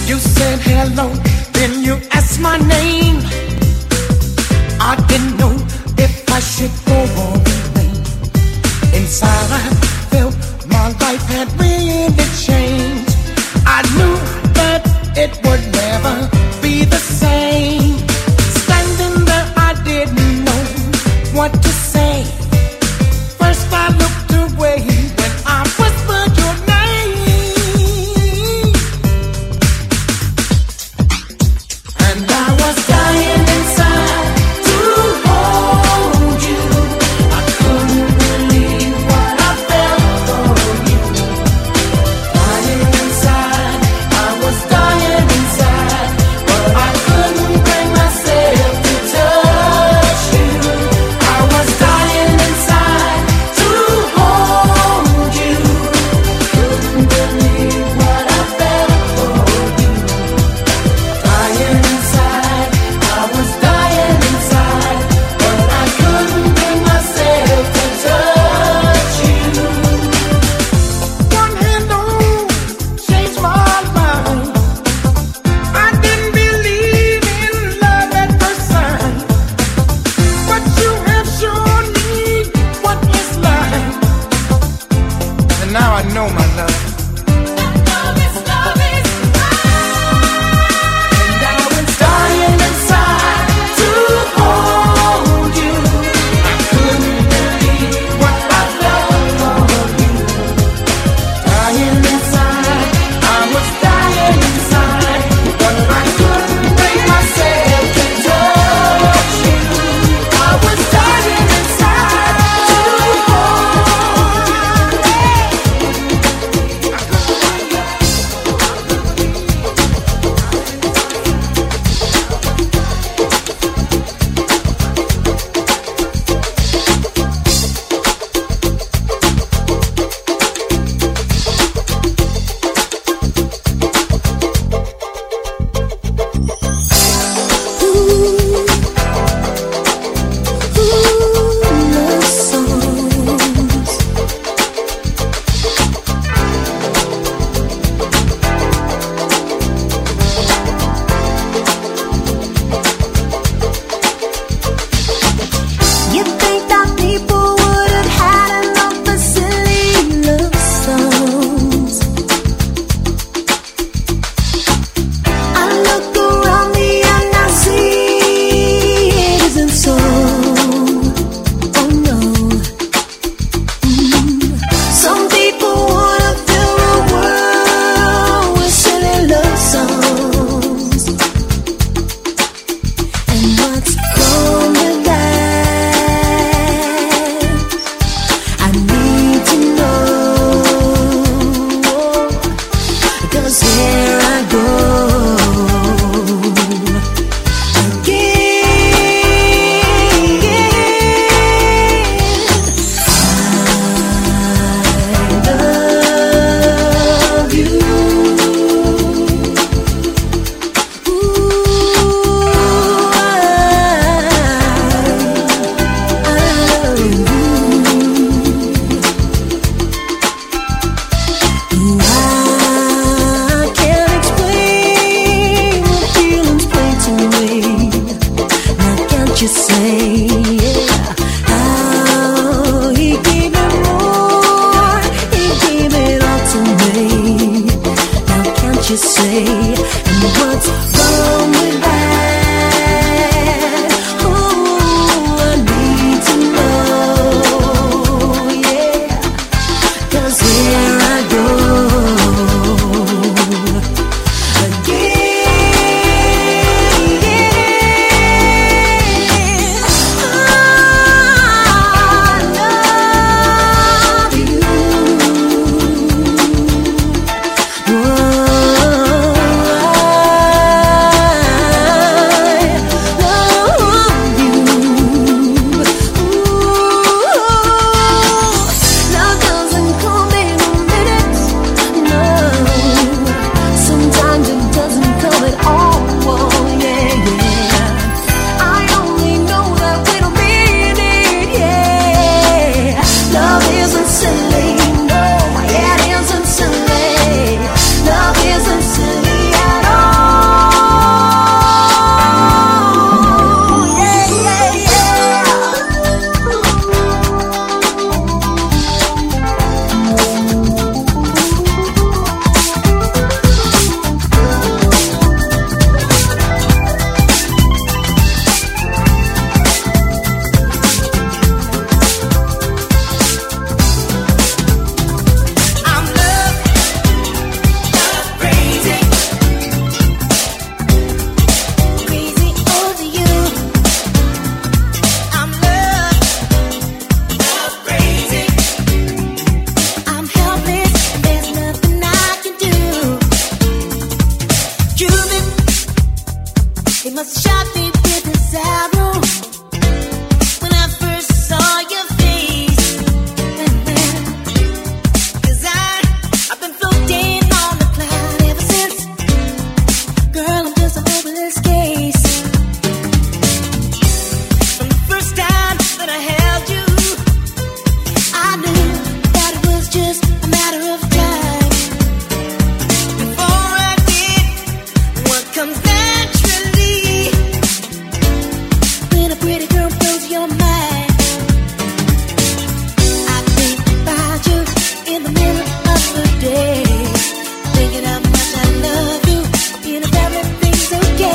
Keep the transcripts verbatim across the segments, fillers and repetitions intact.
You said hello, then you asked my name. I didn't know if I should go or remain. Inside I felt my life had really changed. I knew that it would never be the same. Standing there, I didn't know what to say. First I looked away when I whispered your name, and I was dying inside to hold you. I couldn't believe what I felt for you. Dying inside, I was dying inside, but I couldn't bring myself to touch you. I was dying inside to hold you. Couldn't believe what I felt for you. Dying inside, I was dying inside, but I couldn't bring myself to touch you. One hand on changed my mind. I didn't believe in love at first sight, but you have shown me what it's like, and now I know my love. And I was dying inside to hold you. I couldn't believe what I felt for you. Dying inside, I was dying inside, but I couldn't bring myself to touch you. I was dying inside to hold You think that people would have had enough of silly love songs? I look around me and I see it isn't so. Oh no. Mm. Some people wanna fill the world with silly love songs. And what's wrong with that? I need to know, 'cause here I go again. I love you. Ooh, I, I love you. Ooh, I can't explain the feelings plain to me. Now can't you say, yeah, how he gave me more, he gave it all to me. Now can't you say, and what's wrong with that? Oh, I need to know, yeah, 'cause here I go again. I love you. Whoa. Thinking how much I love you, and if everything's okay.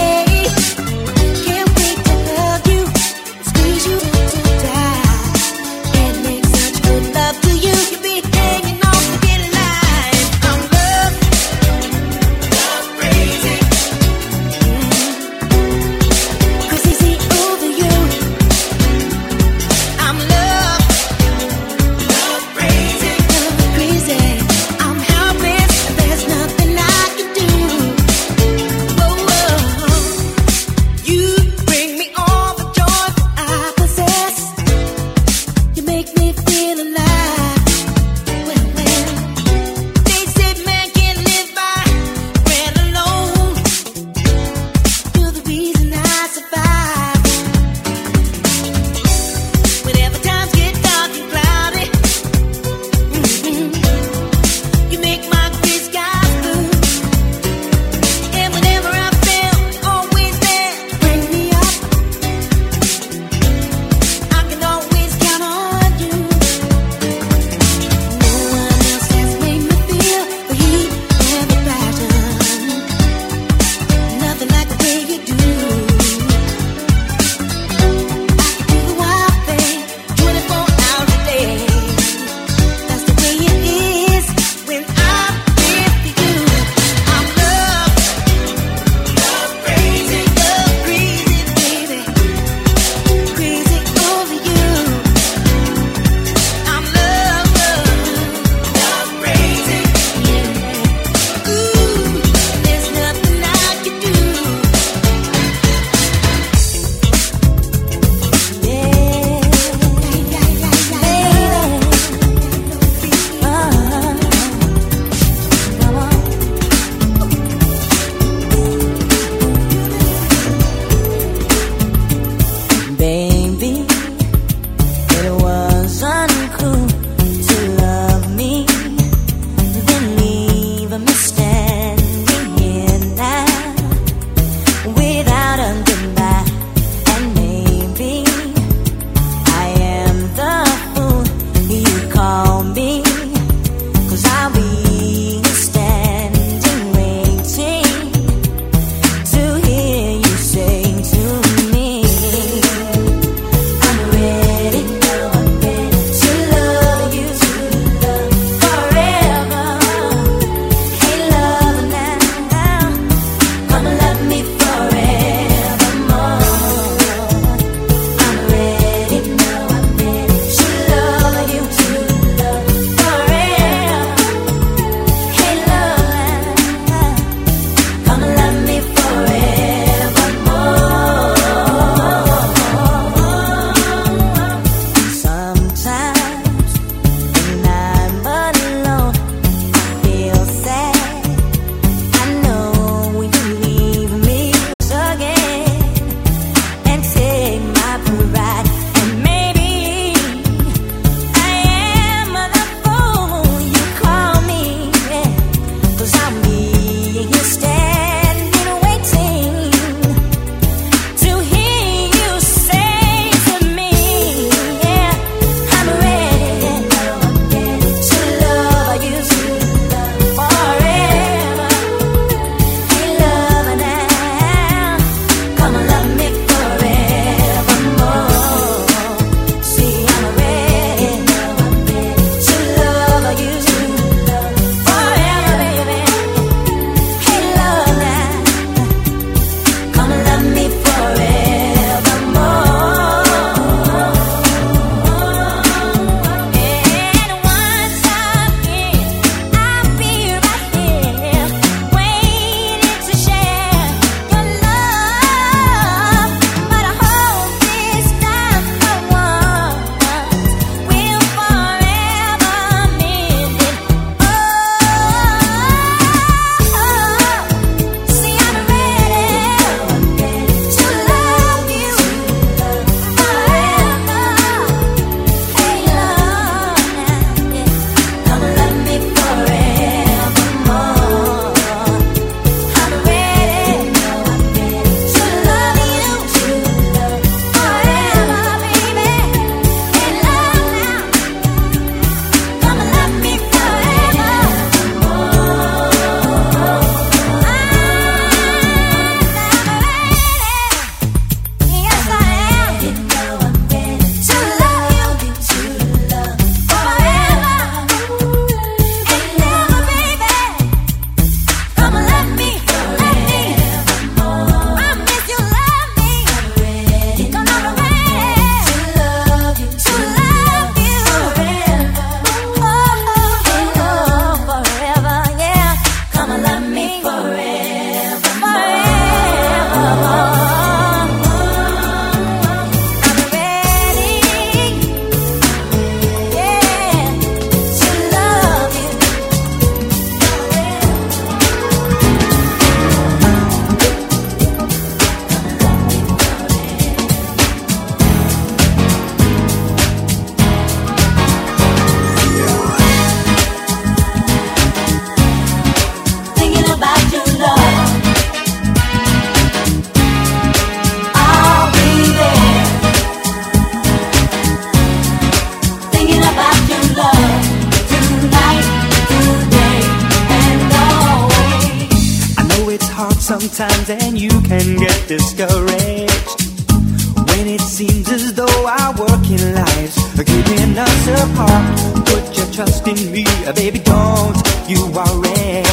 sometimes, and you can get discouraged when it seems as though our working lives are keeping us apart. Put your trust in me, baby, don't you worry.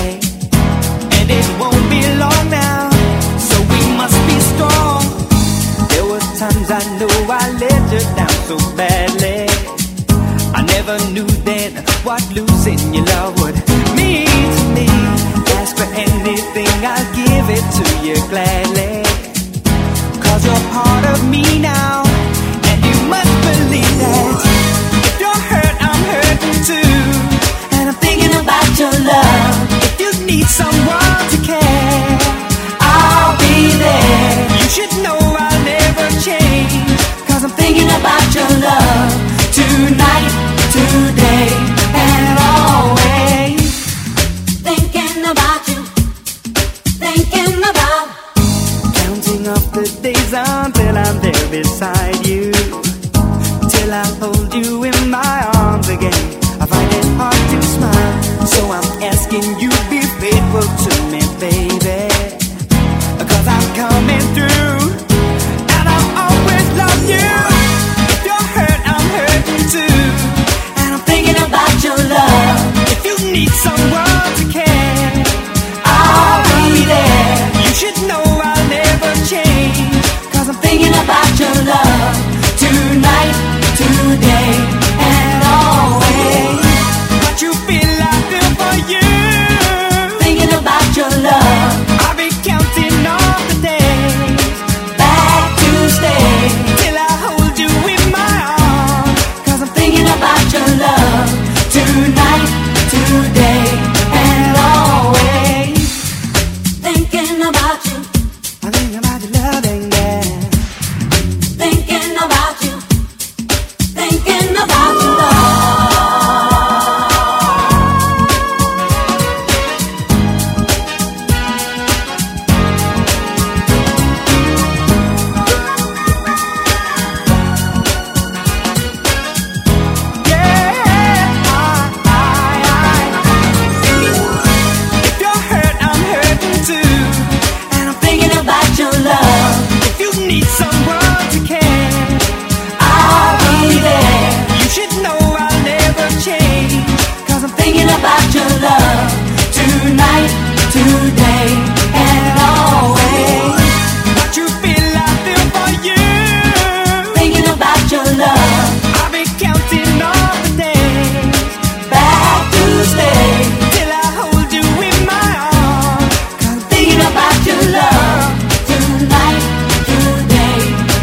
And it won't be long now, so we must be strong. There was times I know I let you down so badly. I never knew then what losing your love would mean to me. Ask for anything, I'll give it to you gladly. Cause you're part of me now, and you must believe that. If you're hurt, I'm hurting too, and I'm thinking about your love. If you need someone to care, I'll be there. You should know I'll never change, cause I'm thinking about your love. Tonight, today, and always. Thinking about you, thinking about. Counting up the days until I'm there beside you, till I hold you in my arms again. I find it hard to smile, so I'm asking you be faithful to me, baby. Cause I'm coming through, and I'll always love you. If you're hurt, I'm hurting too, and I'm thinking about your love. If you need someone to care, I'll be there. You should know I'll never change, cause I'm thinking about your love. Tonight, today, and always. What you feel I feel for you. Thinking about your love. I'll be counting all the days Back to stay. till I hold you in my arms, cause I'm thinking About your love. Tonight, today, and always. Thinking about you, I'm thinking about your loving, yeah. thinking about you, thinking about your love. If you're hurt, I'm hurting too, and I'm thinking About your love, if you need someone to care, I'll be there. you should know I'll never change, cause I'm thinking Thinking about your love. Tonight, today, and always. what you feel I feel for you. Thinking about your love. I'll be counting all the days Back to stay. till I hold you in my arms, cause I'm Thinking about your love. Tonight, today,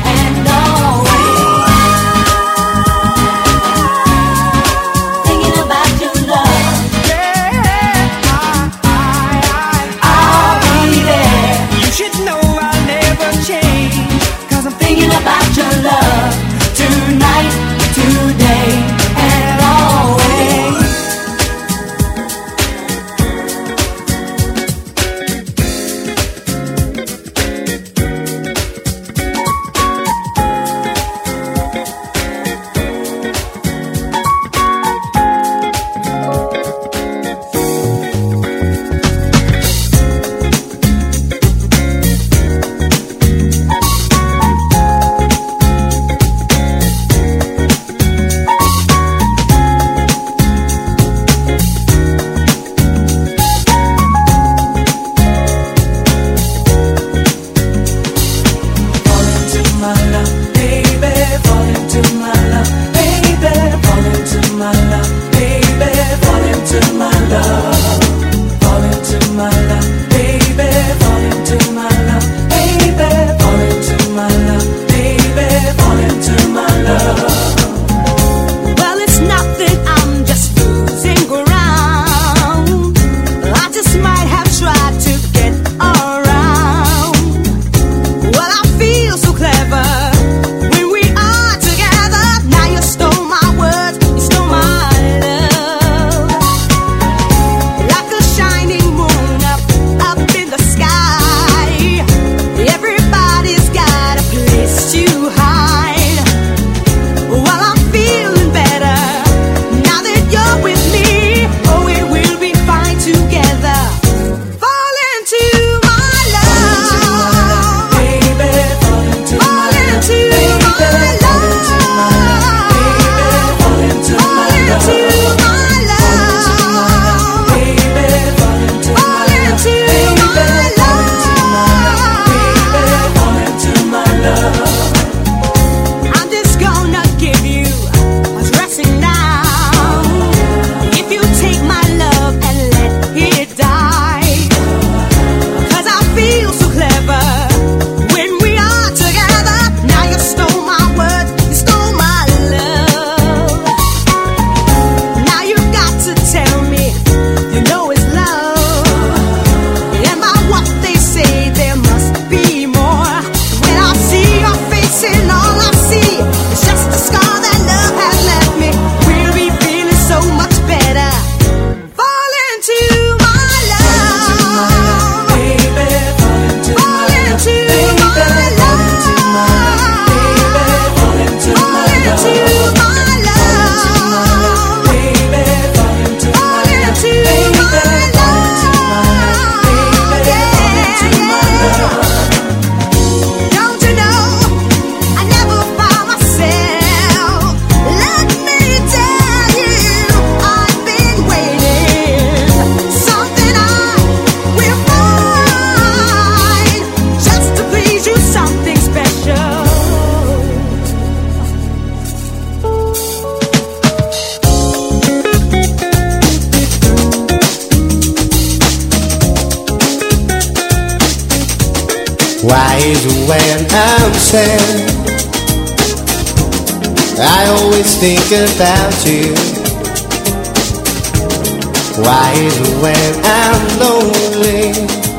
Why is it when I'm sad I always think about you? Why is it when I'm lonely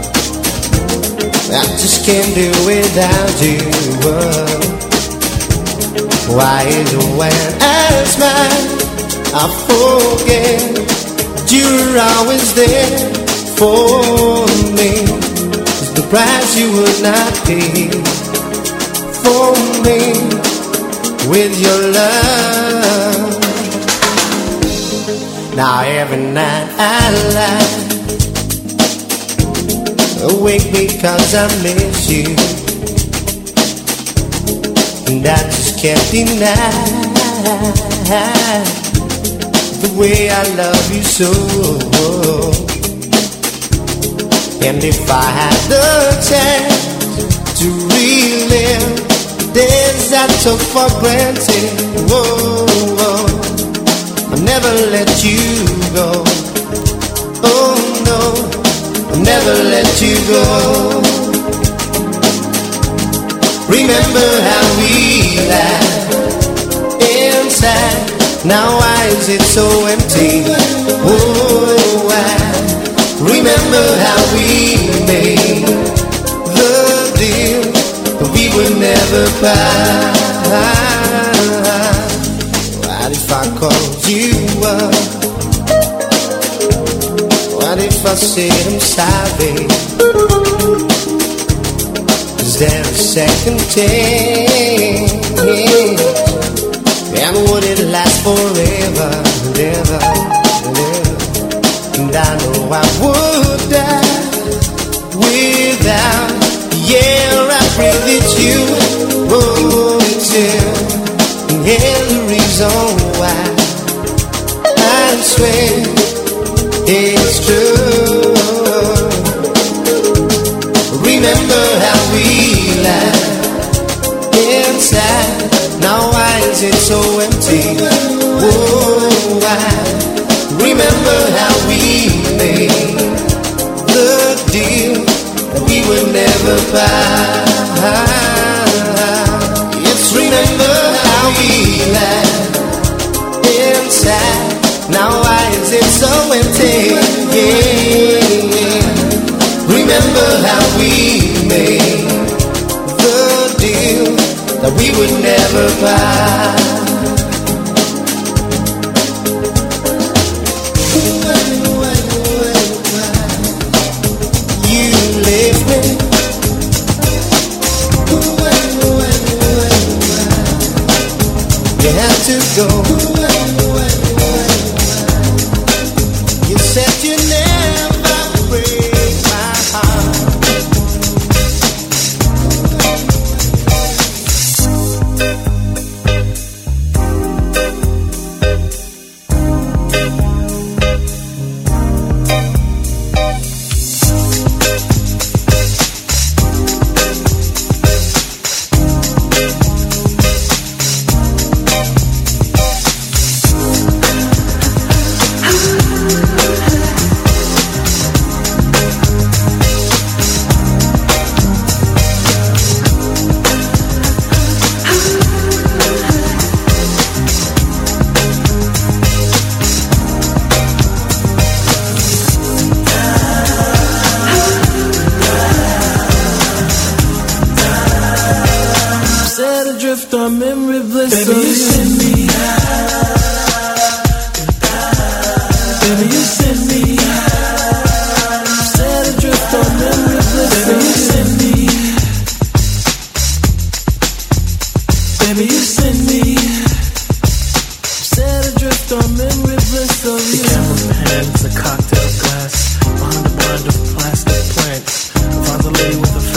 I just can't do without you? Why is it when I smile I forget you're always there for me? It's the price you would not pay for me with your love. Now every night I lie awake because I miss you, and I just can't deny the way I love you so. And if I had the chance to relive the days I took for granted, whoa, whoa, I'll never let you go. Oh no, I'll never let you go. Remember how we laughed inside. Now why is it so empty? Oh, why? Remember how we made the deal that we would never part. What if I called you up? What if I said I'm sorry? Is there a second chance? And would it last forever, ever, ever? And I know I would die without the air I breathe. It's you, oh, it's you. And here's the reason why I swear it's true. Remember how we laughed inside. Now why is it so empty? Oh, why? Remember how we made the deal that we would never part. Yes, remember how we laughed inside. Now why is it so empty? Yeah. Remember how we made the deal that we would never part. You have to go. You said you never break my heart.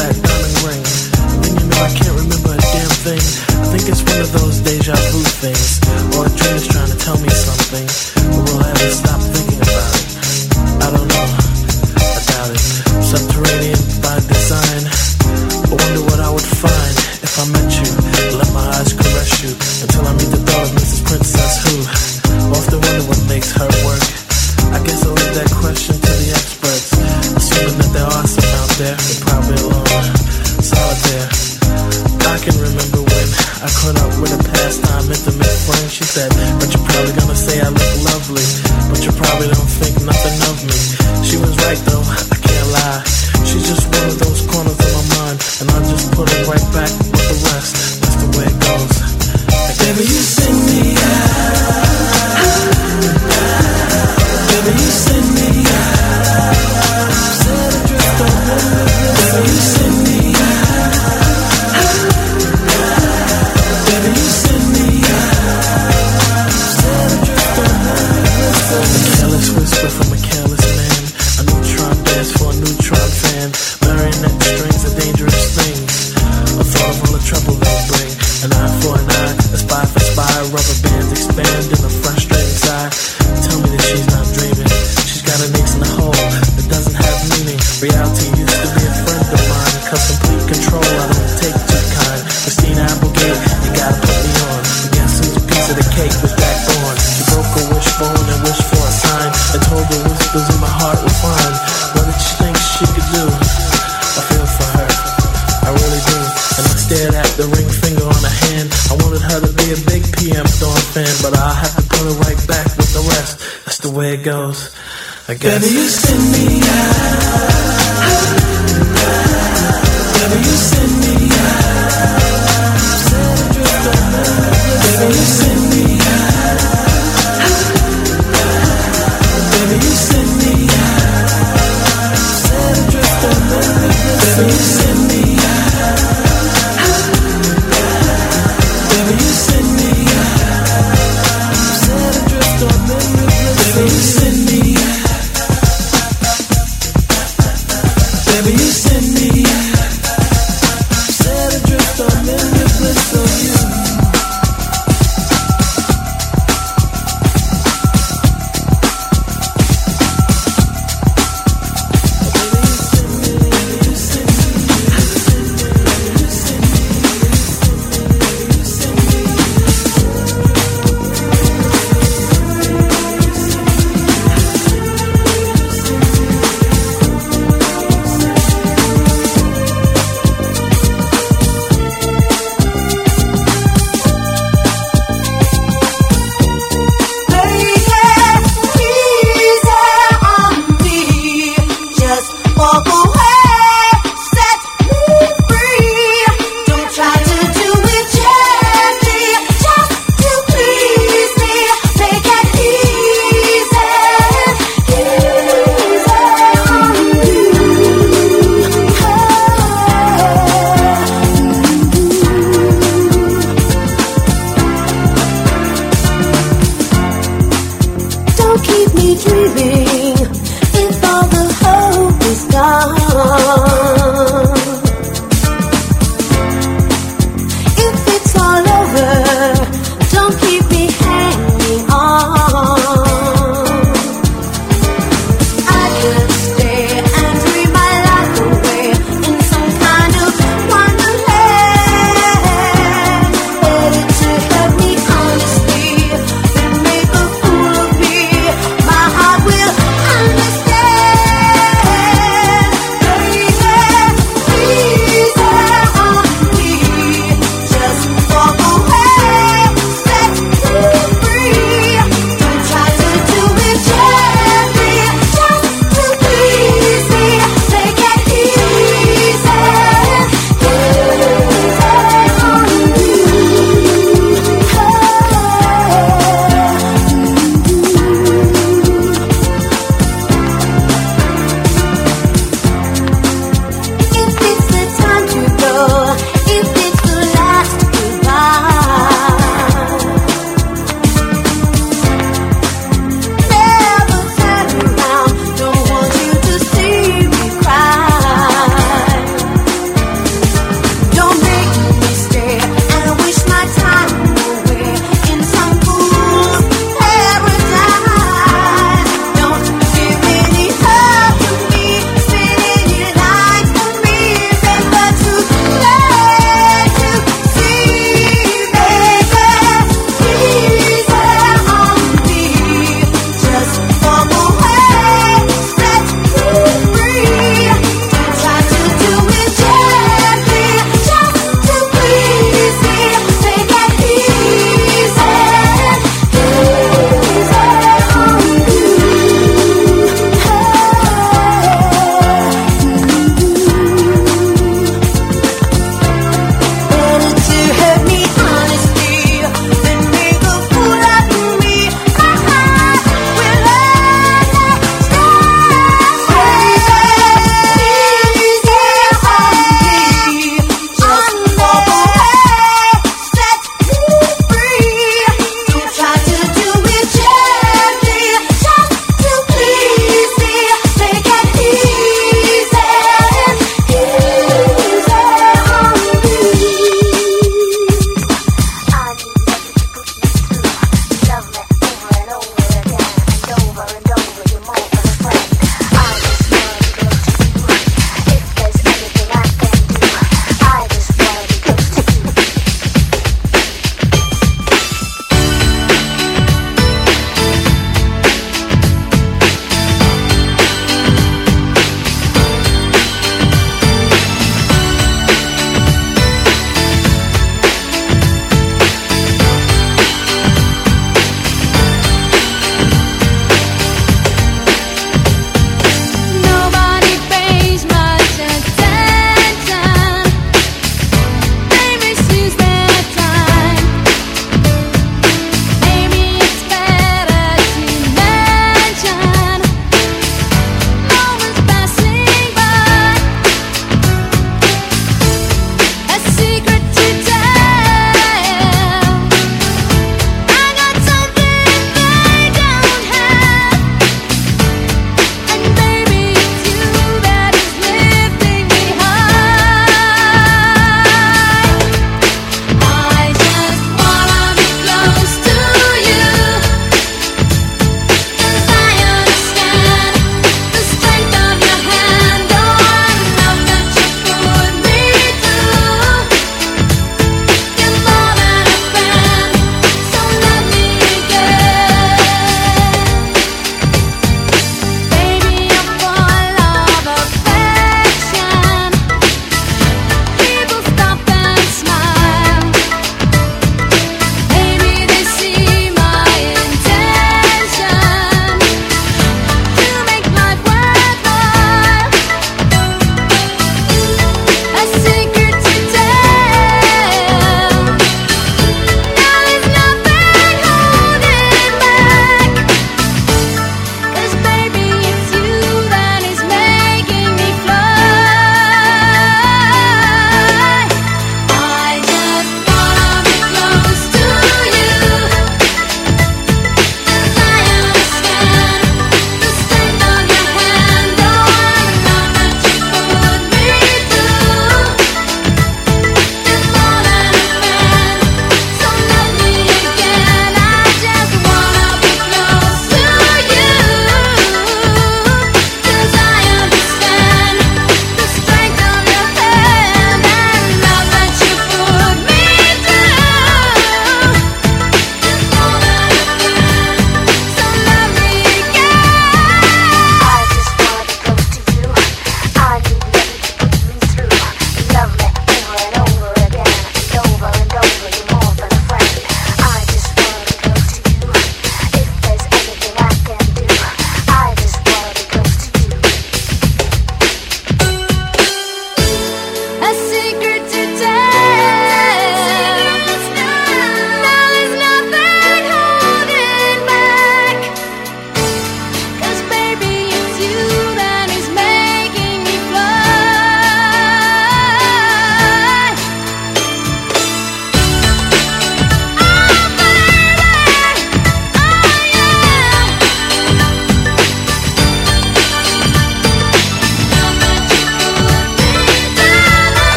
Things. friend, she said, but you're probably gonna say I look lovely, but you probably don't think nothing of me. She was right though, I can't lie. She's just one of those corners of my mind, and I just put it right back with the rest. That's the way it goes. Baby, you send me out. Baby, you send me out. Said adrift on one river. Baby, you send me out. Baby, you send me out. Said adrift on one river. A careless whisper from a careless man. A neutron dance for a neutron fan. Marionette strings are dangerous things. A thought of all the trouble they bring. An eye for an eye, a spy for spy. Rubber bands expand in a frustrating sigh. Tell me that she's not dreaming. She's got an ace in the hole that doesn't have meaning. Reality used to be a friend of mine. Cause complete control I don't take too kind. Christina Applegate, you gotta put me on. But guess who's a piece of the cake was Jack Dawn. She broke a wishbone and wished for a sign. I told her whispers in my heart were fine. What did she think she could do? I feel for her, I really do. And I stared at the ring finger on her hand. I wanted her to be a big P M Dawn fan, but I'll have to put her right back with the rest. That's the way it goes, I guess. Baby, you send me out. Baby, you send me out. Said adrift on the river. Baby, you send me out. Baby, you send me out. Said adrift on the river. Baby, you send me out. Baby, you send me out. Said adrift on the river. Baby, you send me out. Baby, you send me out.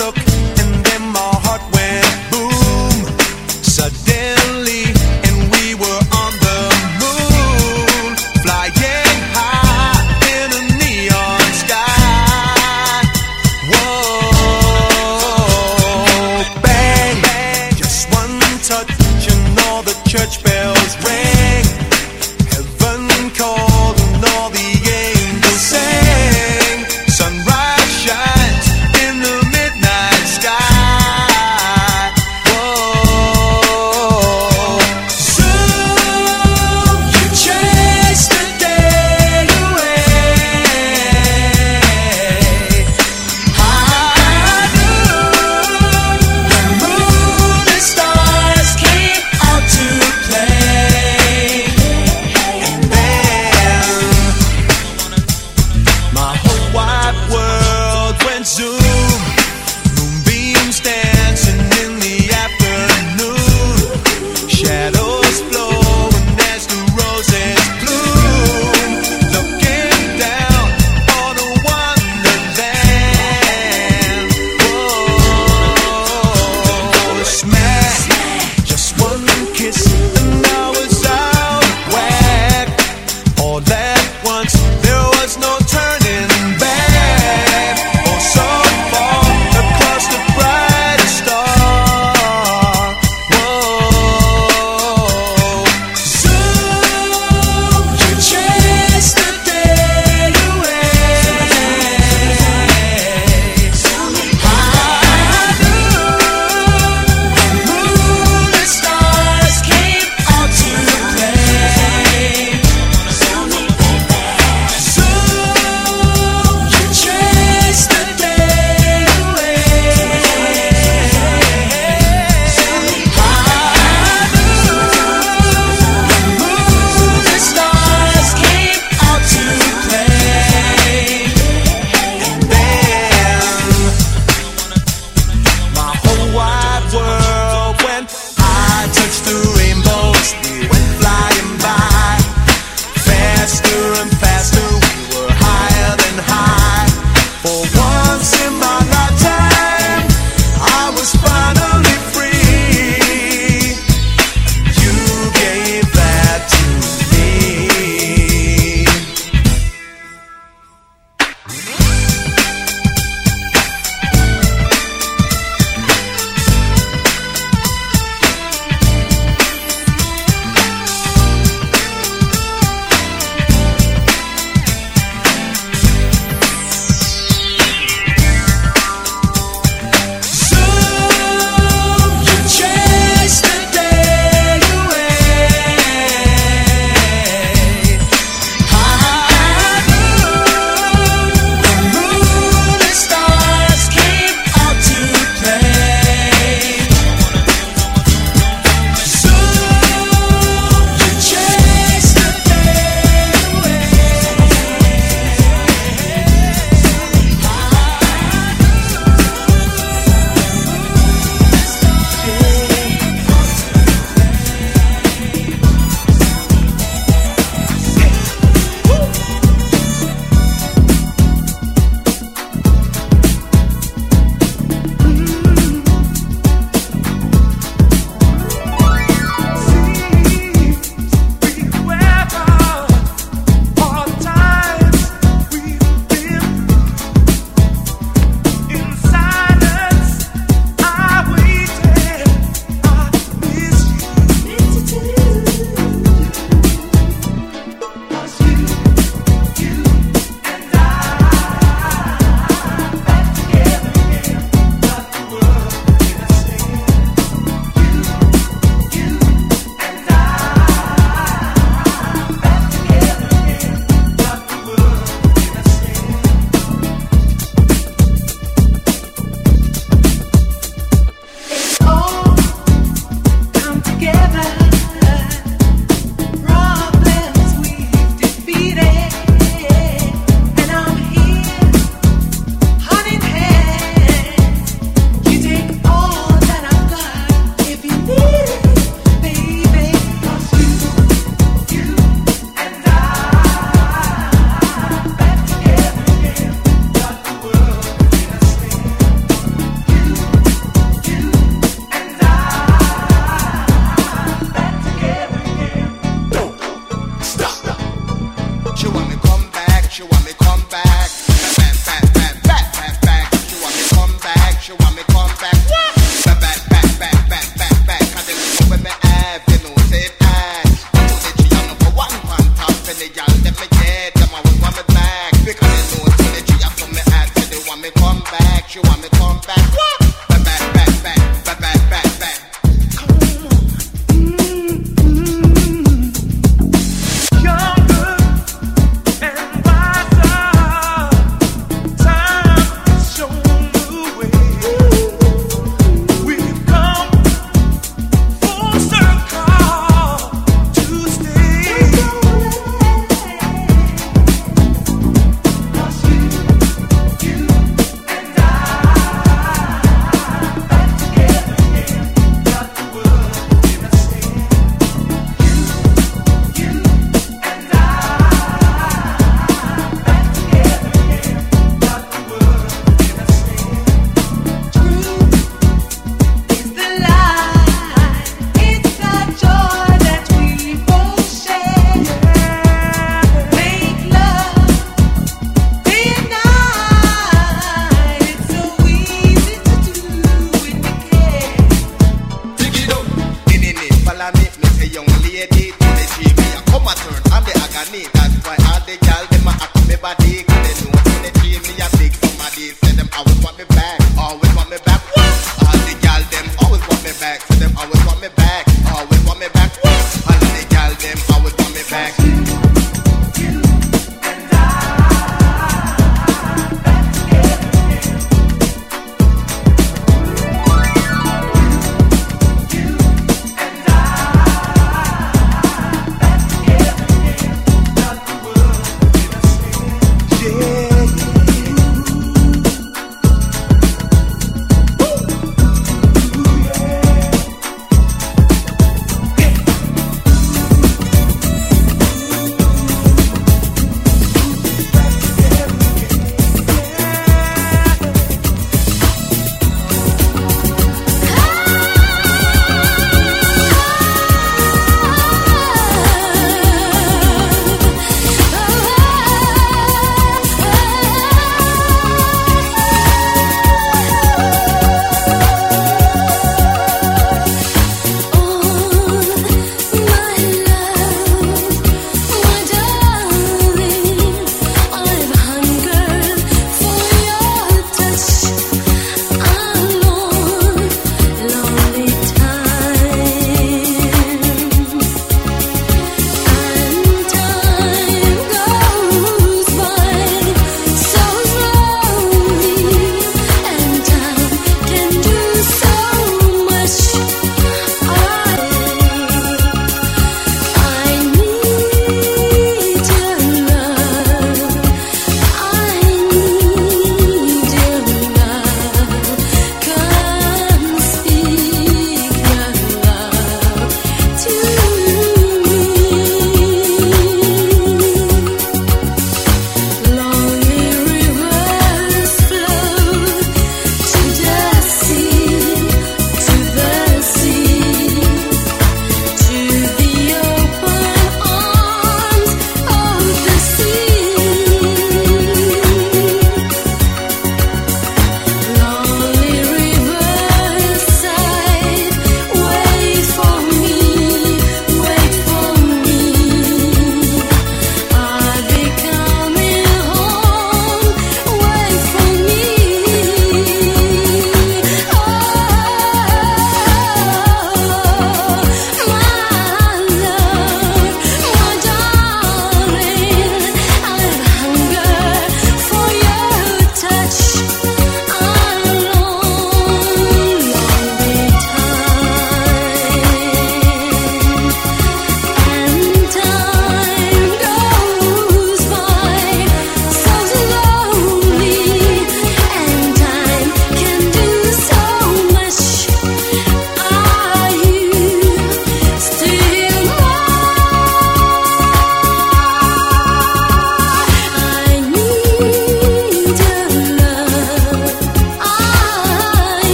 look, and then my heart went boom. Suddenly, and we were on the moon, flying high in a neon sky. Whoa, bang, bang, just one touch and all the church bells ring. Heaven called and all the angels sang. Sunrise shines in the midnight sky.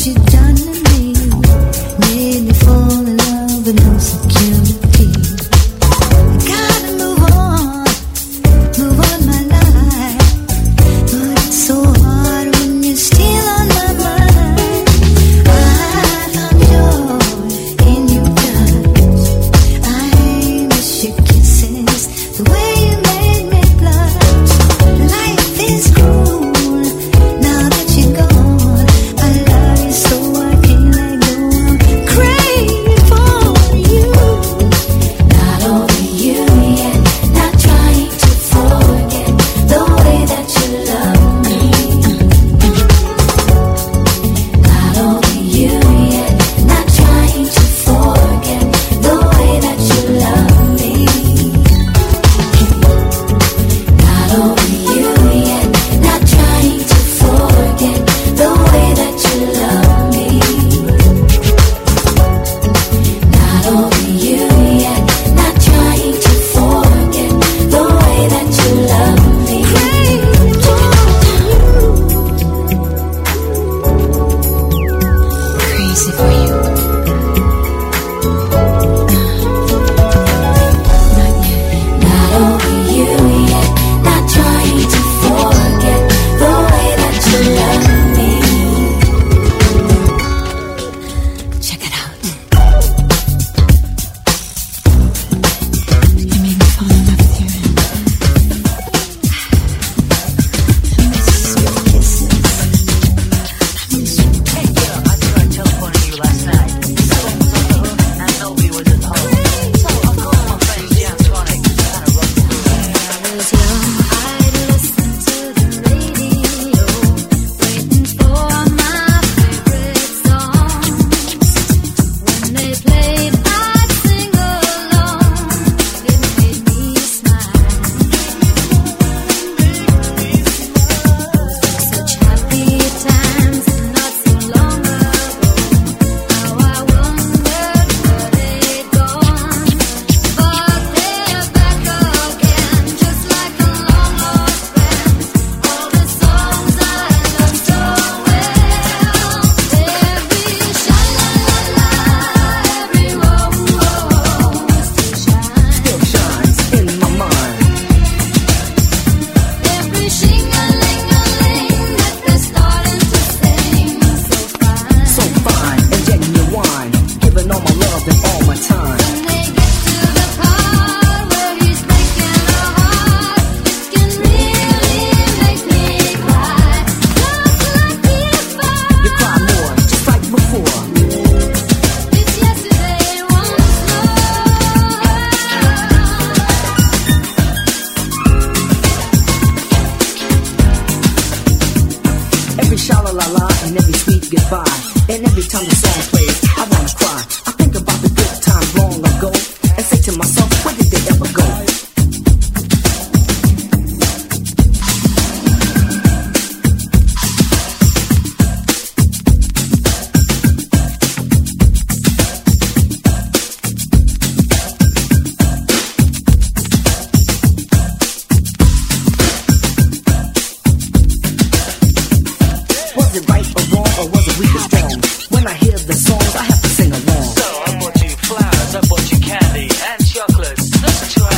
So I bought you flowers, I bought you candy and chocolates. Listen to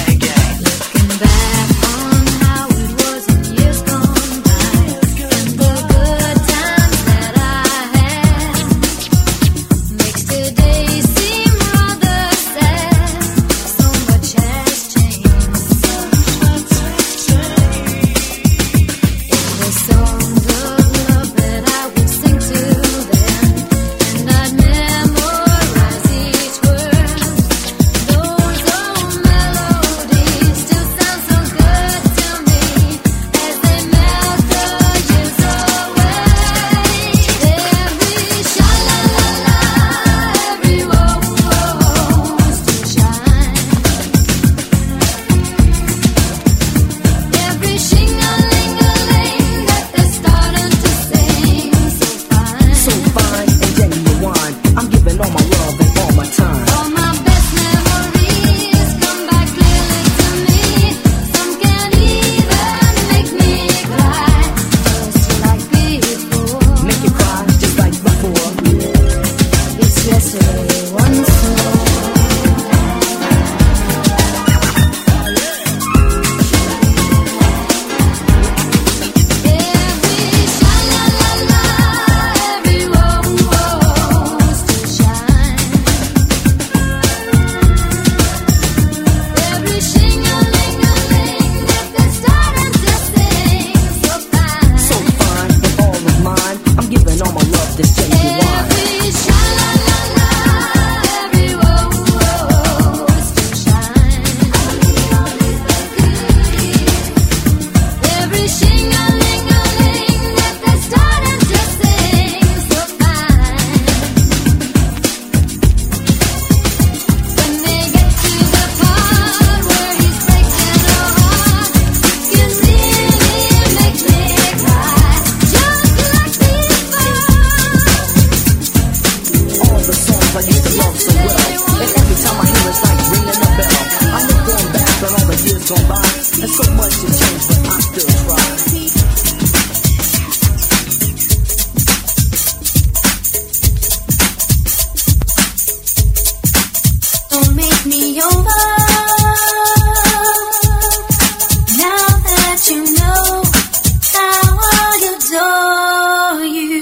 over. Now that you know how I adore you.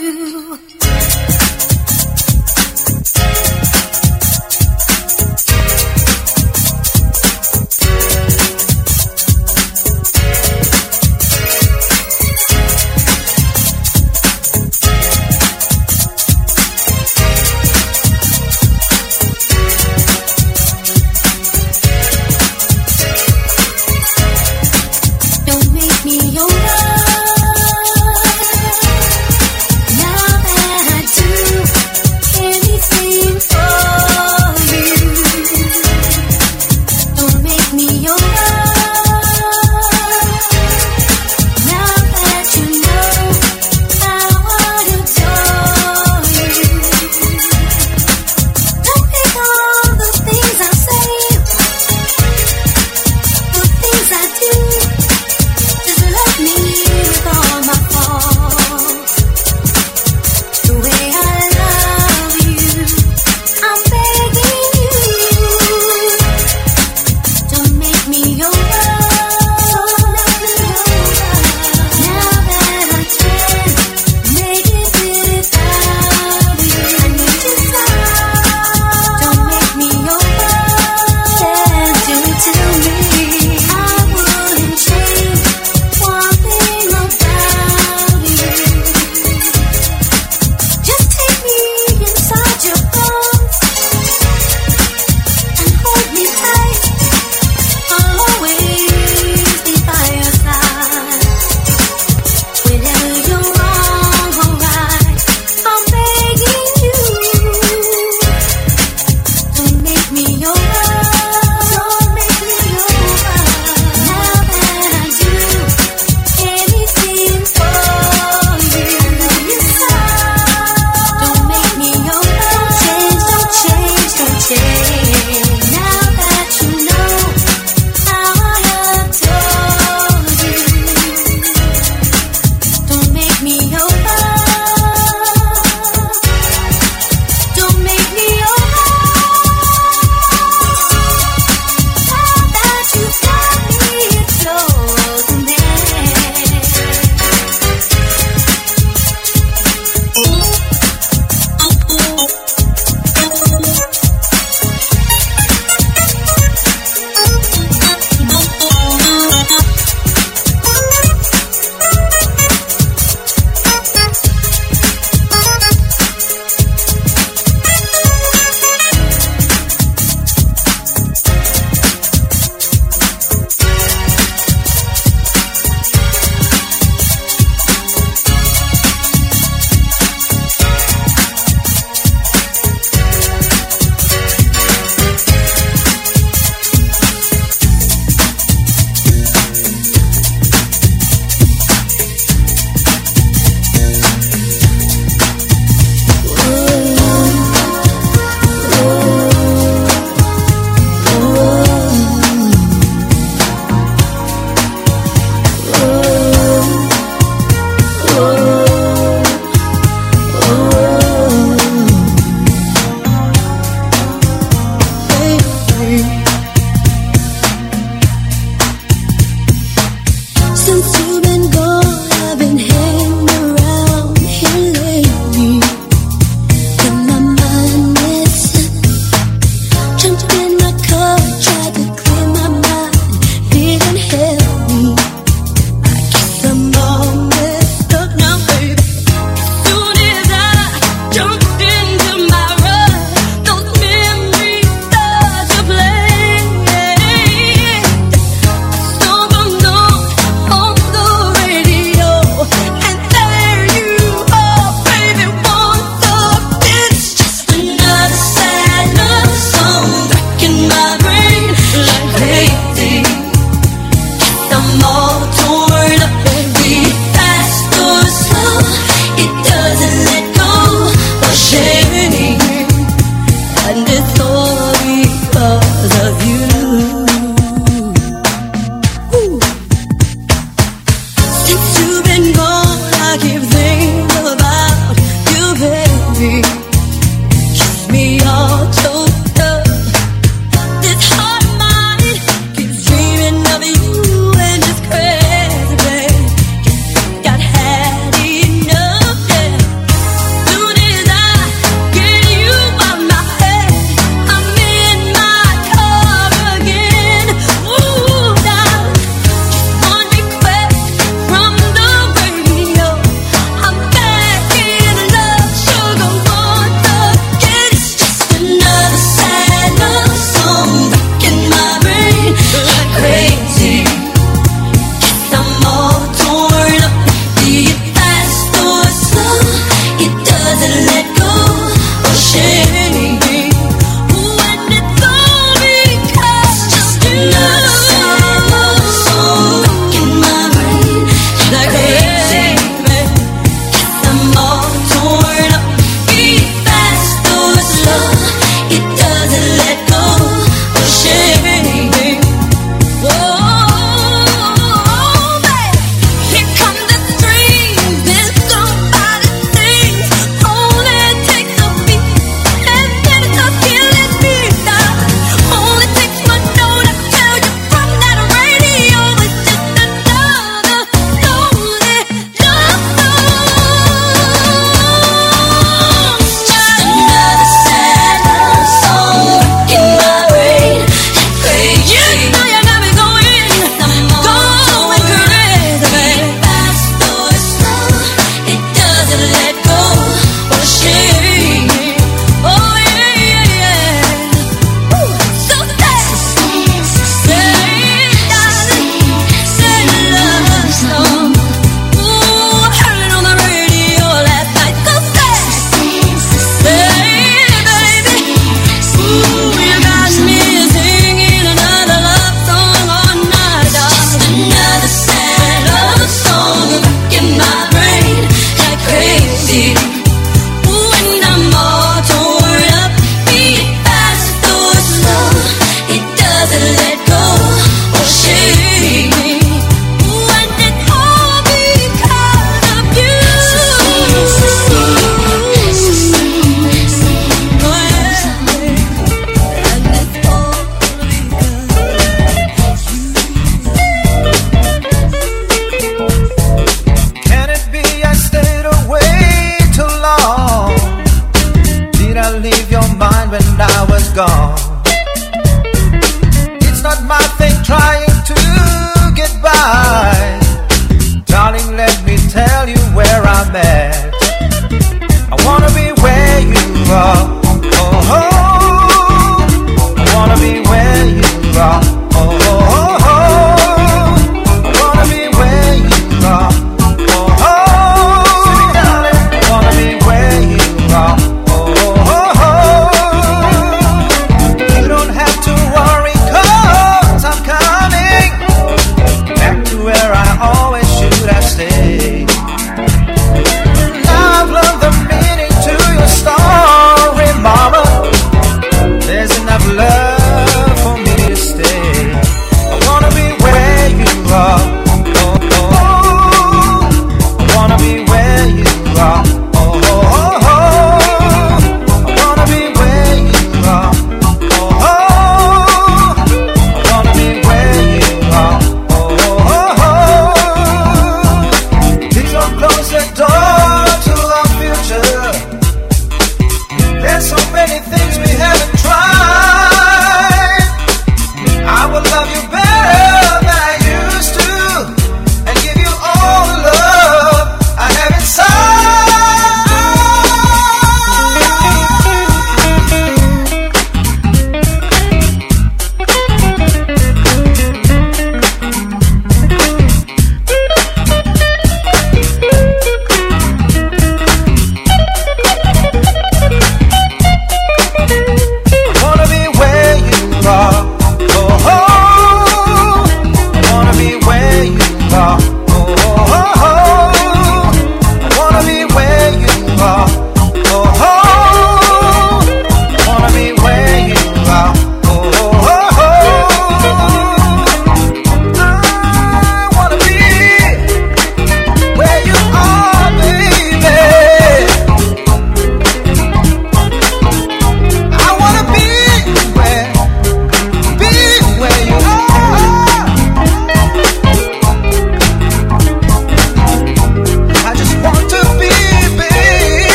I'll leave your mind when I was gone. It's not my thing trying to get by.